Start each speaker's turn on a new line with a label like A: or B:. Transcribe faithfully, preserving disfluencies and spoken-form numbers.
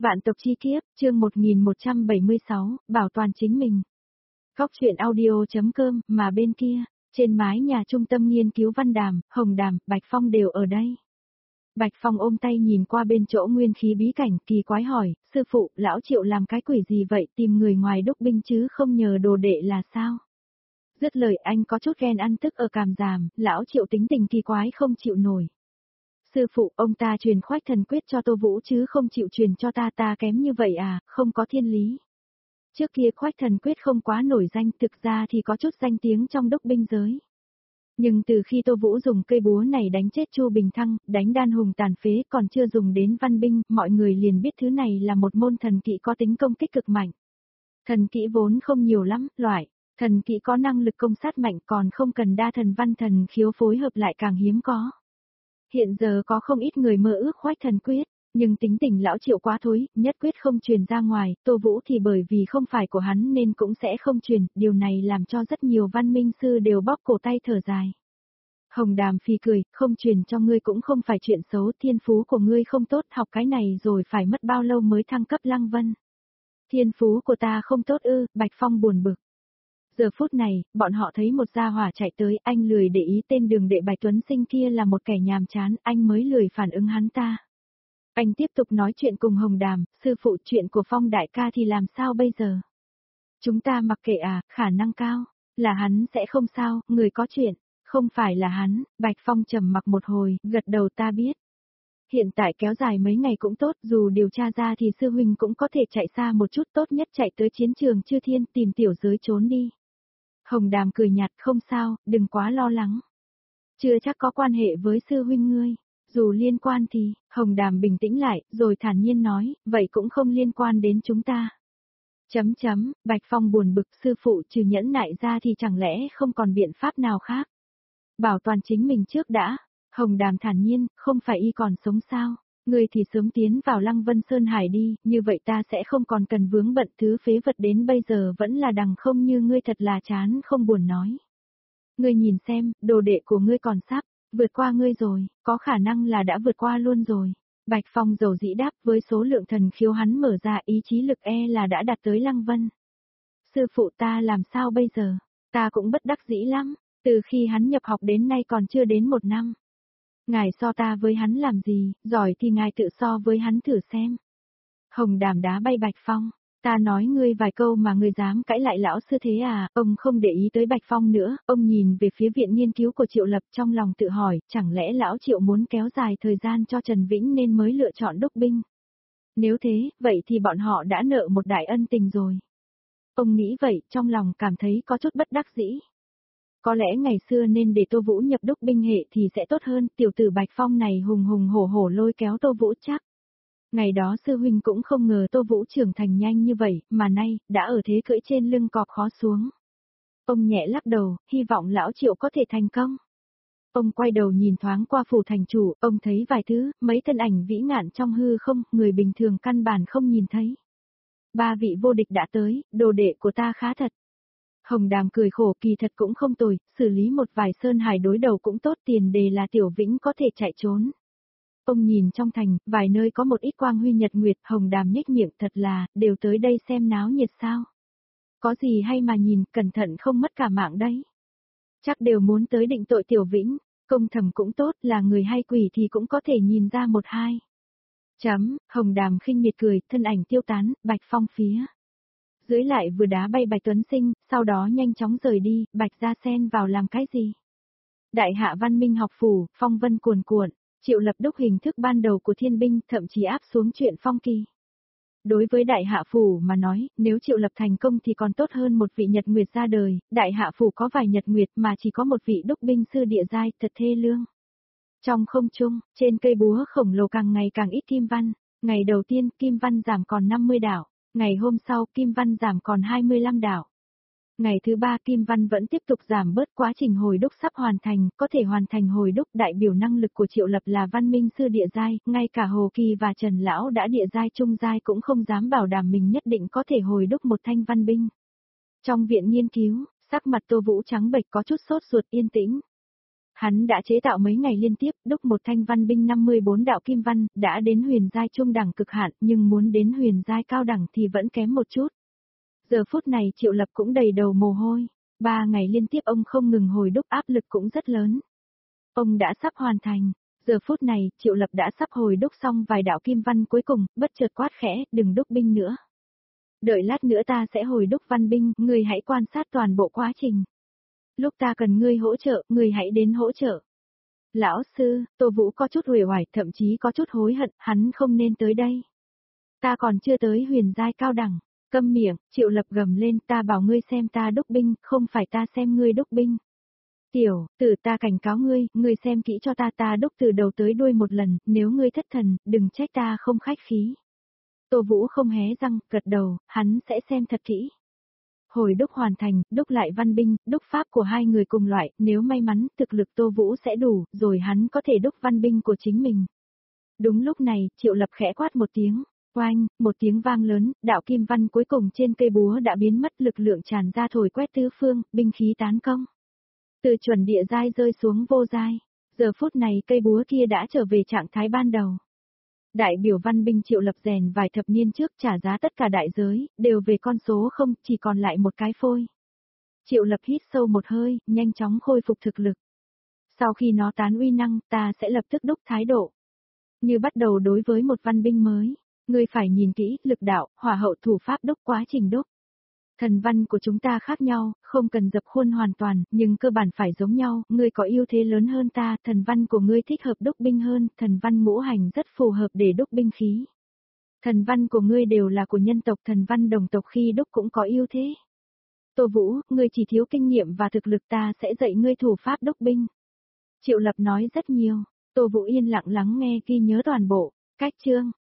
A: Vạn tộc chi kiếp, chương một nghìn một trăm bảy mươi sáu, bảo toàn chính mình. Góc truyện audio.com, mà bên kia, trên mái nhà trung tâm nghiên cứu Văn Đàm, Hồng Đàm, Bạch Phong đều ở đây. Bạch Phong ôm tay nhìn qua bên chỗ nguyên khí bí cảnh, kỳ quái hỏi, sư phụ, lão Triệu làm cái quỷ gì vậy, tìm người ngoài đúc binh chứ không nhờ đồ đệ là sao? Dứt lời anh có chút ghen ăn tức ở càm giảm, lão Triệu tính tình kỳ quái không chịu nổi. Sư phụ, ông ta truyền khoách thần quyết cho Tô Vũ chứ không chịu truyền cho ta, ta kém như vậy à, không có thiên lý. Trước kia khoách thần quyết không quá nổi danh, thực ra thì có chút danh tiếng trong đúc binh giới. Nhưng từ khi Tô Vũ dùng cây búa này đánh chết Chu Bình Thăng, đánh đan hùng tàn phế còn chưa dùng đến văn binh, mọi người liền biết thứ này là một môn thần kỹ có tính công kích cực mạnh. Thần kỹ vốn không nhiều lắm, loại, thần kỹ có năng lực công sát mạnh còn không cần đa thần văn thần khiếu phối hợp lại càng hiếm có. Hiện giờ có không ít người mơ ước khoách thần quyết, nhưng tính tình lão Triệu quá thối, nhất quyết không truyền ra ngoài, Tô Vũ thì bởi vì không phải của hắn nên cũng sẽ không truyền, điều này làm cho rất nhiều văn minh sư đều bóp cổ tay thở dài. Hồng Đàm phi cười, không truyền cho ngươi cũng không phải chuyện xấu, thiên phú của ngươi không tốt, học cái này rồi phải mất bao lâu mới thăng cấp Lăng Vân. Thiên phú của ta không tốt ư, Bạch Phong buồn bực. Giờ phút này, bọn họ thấy một gia hỏa chạy tới, anh lười để ý tên đường đệ Bạch Tuấn Sinh kia là một kẻ nhàm chán, anh mới lười phản ứng hắn ta. Anh tiếp tục nói chuyện cùng Hồng Đàm, sư phụ, chuyện của Phong đại ca thì làm sao bây giờ? Chúng ta mặc kệ à, khả năng cao, là hắn sẽ không sao, người có chuyện, không phải là hắn, Bạch Phong trầm mặc một hồi, gật đầu ta biết. Hiện tại kéo dài mấy ngày cũng tốt, dù điều tra ra thì sư huynh cũng có thể chạy xa một chút, tốt nhất chạy tới chiến trường Chư Thiên tìm tiểu giới trốn đi. Hồng Đàm cười nhạt, không sao, đừng quá lo lắng. Chưa chắc có quan hệ với sư huynh ngươi, dù liên quan thì, Hồng Đàm bình tĩnh lại, rồi thản nhiên nói, vậy cũng không liên quan đến chúng ta. Chấm chấm, Bạch Phong buồn bực, sư phụ trừ nhẫn nại ra thì chẳng lẽ không còn biện pháp nào khác. Bảo toàn chính mình trước đã, Hồng Đàm thản nhiên, không phải y còn sống sao, ngươi thì sớm tiến vào Lăng Vân Sơn Hải đi, như vậy ta sẽ không còn cần vướng bận thứ phế vật đến bây giờ vẫn là đằng không như ngươi thật là chán không buồn nói. Ngươi nhìn xem, đồ đệ của ngươi còn sắp, vượt qua ngươi rồi, có khả năng là đã vượt qua luôn rồi. Bạch Phong dầu dĩ đáp với số lượng thần khiếu hắn mở ra ý chí lực e là đã đạt tới Lăng Vân. Sư phụ ta làm sao bây giờ, ta cũng bất đắc dĩ lắm, từ khi hắn nhập học đến nay còn chưa đến một năm. Ngài so ta với hắn làm gì, giỏi thì ngài tự so với hắn thử xem. Hồng Đàm đá bay Bạch Phong, ta nói ngươi vài câu mà ngươi dám cãi lại lão sư thế à, ông không để ý tới Bạch Phong nữa, ông nhìn về phía viện nghiên cứu của Triệu Lập trong lòng tự hỏi, chẳng lẽ lão Triệu muốn kéo dài thời gian cho Trần Vĩnh nên mới lựa chọn đúc binh. Nếu thế, vậy thì bọn họ đã nợ một đại ân tình rồi. Ông nghĩ vậy, trong lòng cảm thấy có chút bất đắc dĩ. Có lẽ ngày xưa nên để Tô Vũ nhập đúc binh hệ thì sẽ tốt hơn, tiểu tử Bạch Phong này hùng hùng hổ hổ lôi kéo Tô Vũ chắc. Ngày đó sư huynh cũng không ngờ Tô Vũ trưởng thành nhanh như vậy, mà nay, đã ở thế cưỡi trên lưng cọp khó xuống. Ông nhẹ lắc đầu, hy vọng lão Triệu có thể thành công. Ông quay đầu nhìn thoáng qua phủ thành chủ, ông thấy vài thứ, mấy thân ảnh vĩ ngạn trong hư không, người bình thường căn bản không nhìn thấy. Ba vị vô địch đã tới, đồ đệ của ta khá thật. Hồng Đàm cười khổ, kỳ thật cũng không tồi, xử lý một vài sơn hải đối đầu cũng tốt, tiền đề là Tiểu Vĩnh có thể chạy trốn. Ông nhìn trong thành, vài nơi có một ít quang huy nhật nguyệt, Hồng Đàm nhếch miệng, thật là, đều tới đây xem náo nhiệt sao. Có gì hay mà nhìn, cẩn thận không mất cả mạng đấy. Chắc đều muốn tới định tội Tiểu Vĩnh, công thầm cũng tốt, là người hay quỷ thì cũng có thể nhìn ra một hai. Chấm, Hồng Đàm khinh miệt cười, thân ảnh tiêu tán, Bạch Phong phía dưới lại vừa đá bay Bạch Tuấn Sinh, sau đó nhanh chóng rời đi, Bạch ra xen vào làm cái gì? Đại hạ văn minh học phủ, phong vân cuồn cuộn, Triệu Lập đúc hình thức ban đầu của thiên binh, thậm chí áp xuống chuyện phong kỳ. Đối với đại hạ phủ mà nói, nếu Triệu Lập thành công thì còn tốt hơn một vị nhật nguyệt ra đời, đại hạ phủ có vài nhật nguyệt mà chỉ có một vị đúc binh sư địa giai, thật thê lương. Trong không trung, trên cây búa khổng lồ càng ngày càng ít kim văn, ngày đầu tiên kim văn giảm còn năm mươi đảo. Ngày hôm sau kim văn giảm còn hai mươi lăm đảo. Ngày thứ ba kim văn vẫn tiếp tục giảm bớt, quá trình hồi đúc sắp hoàn thành, có thể hoàn thành hồi đúc, đại biểu năng lực của Triệu Lập là văn minh sư địa giai, ngay cả Hồ Kỳ và Trần Lão đã địa giai trung giai cũng không dám bảo đảm mình nhất định có thể hồi đúc một thanh văn binh. Trong viện nghiên cứu, sắc mặt Tô Vũ trắng bệch có chút sốt ruột yên tĩnh. Hắn đã chế tạo mấy ngày liên tiếp, đúc một thanh văn binh năm mươi bốn đạo kim văn, đã đến huyền giai trung đẳng cực hạn, nhưng muốn đến huyền giai cao đẳng thì vẫn kém một chút. Giờ phút này Triệu Lập cũng đầy đầu mồ hôi, ba ngày liên tiếp ông không ngừng hồi đúc, áp lực cũng rất lớn. Ông đã sắp hoàn thành, giờ phút này Triệu Lập đã sắp hồi đúc xong vài đạo kim văn cuối cùng, bất chợt quát khẽ, đừng đúc binh nữa. Đợi lát nữa ta sẽ hồi đúc văn binh, ngươi hãy quan sát toàn bộ quá trình. Lúc ta cần ngươi hỗ trợ, ngươi hãy đến hỗ trợ. Lão sư, Tô Vũ có chút uể oải, thậm chí có chút hối hận, hắn không nên tới đây. Ta còn chưa tới huyền giai cao đẳng. Câm miệng, Triệu Lập gầm lên, ta bảo ngươi xem ta đúc binh, không phải ta xem ngươi đúc binh. Tiểu, tử ta cảnh cáo ngươi, ngươi xem kỹ cho ta, ta đúc từ đầu tới đuôi một lần, nếu ngươi thất thần, đừng trách ta không khách khí. Tô Vũ không hé răng, gật đầu, hắn sẽ xem thật kỹ. Hồi đúc hoàn thành, đúc lại văn binh, đúc pháp của hai người cùng loại, nếu may mắn, thực lực Tô Vũ sẽ đủ, rồi hắn có thể đúc văn binh của chính mình. Đúng lúc này, Triệu Lập khẽ quát một tiếng, oanh, một tiếng vang lớn, đạo kim văn cuối cùng trên cây búa đã biến mất, lực lượng tràn ra thổi quét tứ phương, binh khí tán công. Từ chuẩn địa giai rơi xuống vô giai, giờ phút này cây búa kia đã trở về trạng thái ban đầu. Đại biểu văn binh Triệu Lập rèn vài thập niên trước trả giá tất cả đại giới, đều về con số không, chỉ còn lại một cái phôi. Triệu Lập hít sâu một hơi, nhanh chóng khôi phục thực lực. Sau khi nó tán uy năng, ta sẽ lập tức đúc thái độ. Như bắt đầu đối với một văn binh mới, ngươi phải nhìn kỹ, lực đạo, hỏa hậu thủ pháp đúc quá trình đúc. Thần văn của chúng ta khác nhau, không cần dập khuôn hoàn toàn, nhưng cơ bản phải giống nhau, ngươi có ưu thế lớn hơn ta, thần văn của ngươi thích hợp đúc binh hơn, thần văn ngũ hành rất phù hợp để đúc binh khí. Thần văn của ngươi đều là của nhân tộc, thần văn đồng tộc khi đúc cũng có ưu thế. Tô Vũ, ngươi chỉ thiếu kinh nghiệm và thực lực, ta sẽ dạy ngươi thủ pháp đúc binh. Triệu Lập nói rất nhiều, Tô Vũ yên lặng lắng nghe ghi nhớ toàn bộ, cách chương.